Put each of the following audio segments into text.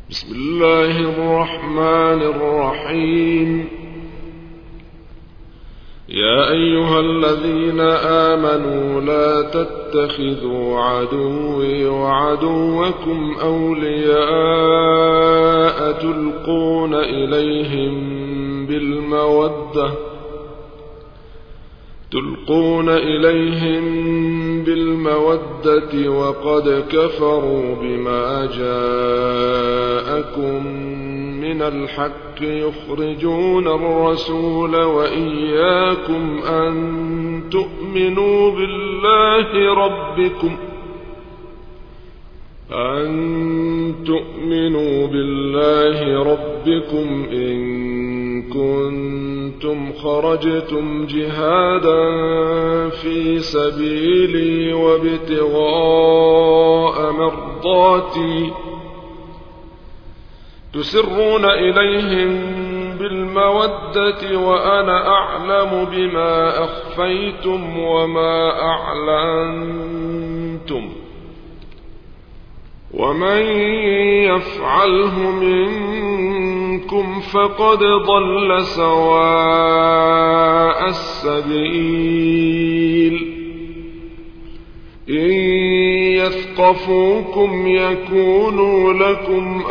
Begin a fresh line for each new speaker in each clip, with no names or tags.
بسم الله الرحمن الرحيم. يا أيها الذين آمنوا لا تتخذوا عدوي وعدوكم أولياء تلقون إليهم بالمودة وقد كفروا بما جاءكم من الحق يخرجون الرسول وإياكم أن تؤمنوا بالله ربكم إن كنتم خرجتم جهادا في سبيلي وابتغاء مرضاتي تسرون إليهم بالمودة وأنا أعلم بما أخفيتم وما أعلنتم ومن يفعله منكم فقد ضل سواء السبيل. إن يثقفوكم يكونوا لكم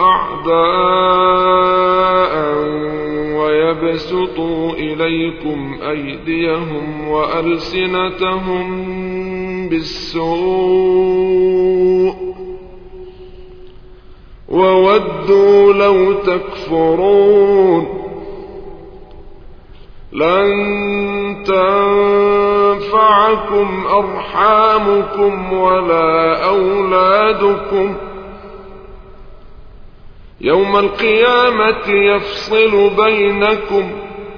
أعداء ويبسطوا إليكم أيديهم وألسنتهم بالسوء وودوا لو تكفرون. لن تنفعكم أرحامكم ولا أولادكم يوم القيامة يفصل بينكم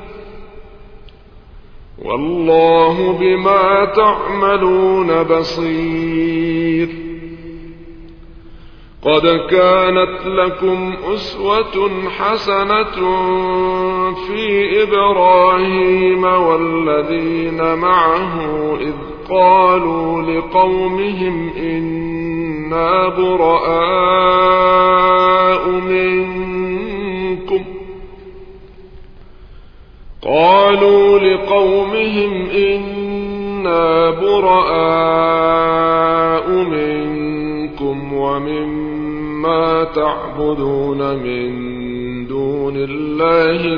والله بما تعملون بصير. قد كانت لكم أسوة حسنة في إبراهيم والذين معه إذ قالوا لقومهم إنا براء منكم ومما تعبدون من دون الله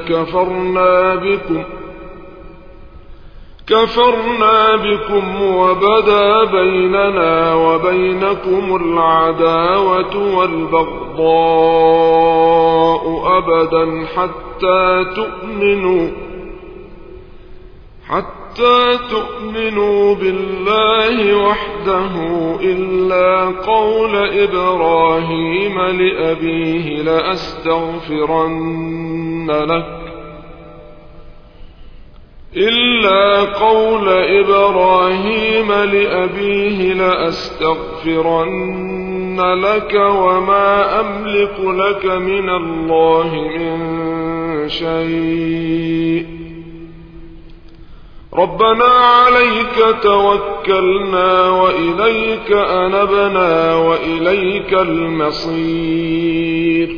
كفرنا بكم وبدا بيننا وبينكم العداوة والبغضاء أبدا حتى تؤمنوا بالله وحده إلا قول إبراهيم لأبيه لأستغفرن لك وما أملك لك من الله من شيء ربنا عليك توكلنا وإليك أنبنا وإليك المصير.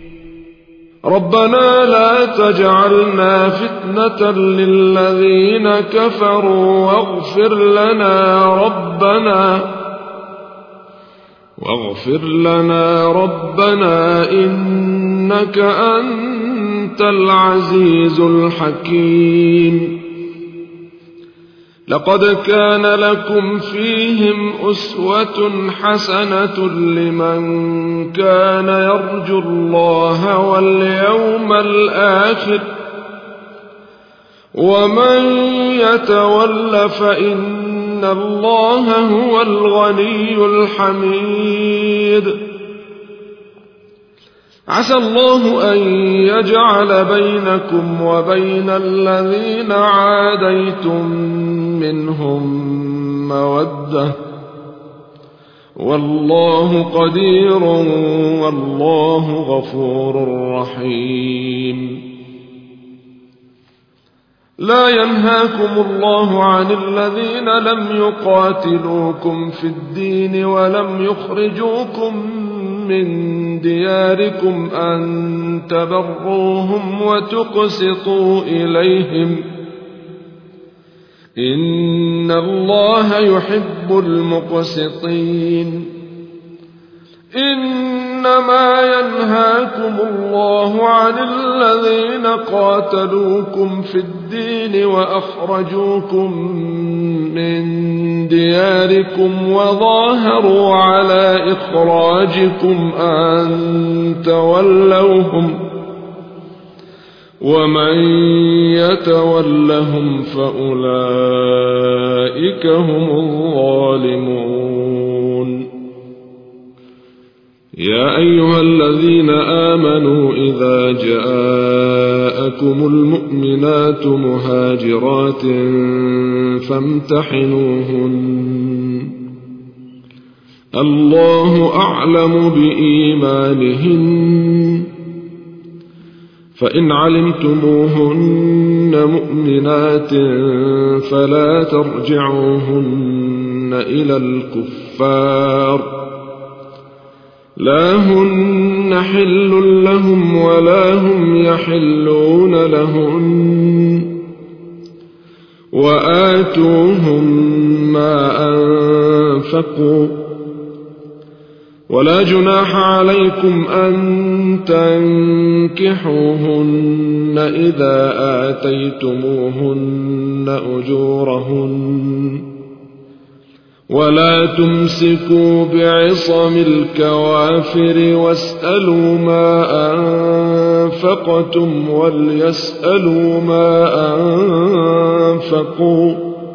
ربنا لا تجعلنا فتنة للذين كفروا واغفر لنا ربنا إنك أنت العزيز الحكيم. لقد كان لكم فيهم أسوة حسنة لمن كان يرجو الله واليوم الآخر ومن يتول فإن الله هو الغني الحميد. عسى الله أن يجعل بينكم وبين الذين عاديتم منهم مودة والله قدير والله غفور رحيم. لا ينهاكم الله عن الذين لم يقاتلوكم في الدين ولم يخرجوكم من دياركم أن تبروهم وتقسطوا إليهم إن الله يحب المقسطين إنما ينهاكم الله عن الذين قاتلوكم في الدين وأخرجوكم من دياركم وظاهروا على إخراجكم أن تولوهم ومن يتولهم فأولئك هم الظالمون يا أيها الذين آمنوا إذا جاءكم المؤمنات مهاجرات فامتحنوهن الله أعلم بإيمانهن فإن علمتموهن مؤمنات فلا ترجعوهن إلى الكفار لا هن حل لهم ولا هم يحلون لهن وآتوهم ما أنفقوا ولا جناح عليكم أن تنكحوهن إذا آتيتموهن أجورهن ولا تمسكوا بعصم الكوافر واسألوا ما أنفقتم وليسألوا ما أنفقوا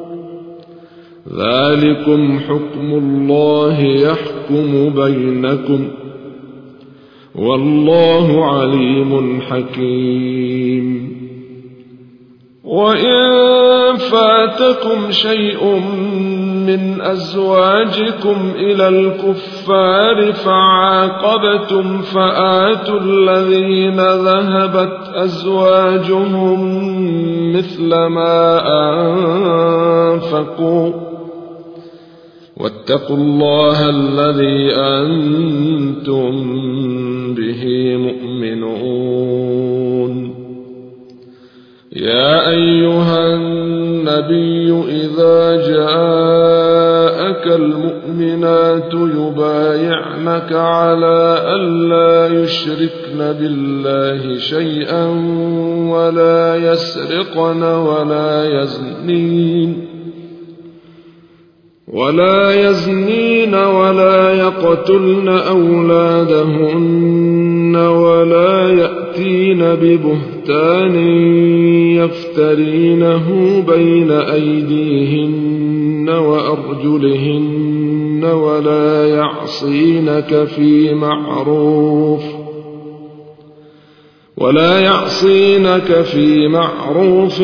ذلكم حكم الله يحكم بينكم والله عليم حكيم وإن فاتكم شيء من أزواجكم إلى الكفار فعاقبتم فآتوا الذين ذهبت أزواجهم مثل ما أنفقوا واتقوا الله الذي أنتم به مؤمنون يا أيها النبي إذا جاءك المؤمنات يبايعنك على ألا يشركن بالله شيئا ولا يسرقن ولا يزنين ولا يقتلن أولادهن ولا يأتين ببهتان يفترينه بين أيديهن وأرجلهن ولا يعصينك في معروف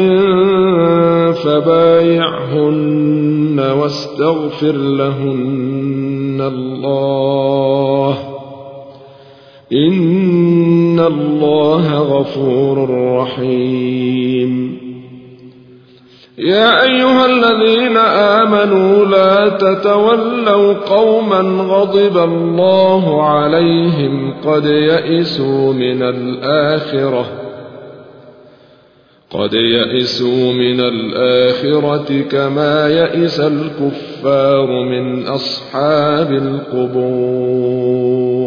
فبايعهن واستغفر لهن الله إن الله غفور رحيم يا أيها الذين آمنوا لا تتولوا قوما غضب الله عليهم قد يئسوا من الآخرة كما يئس الكفار من أصحاب القبور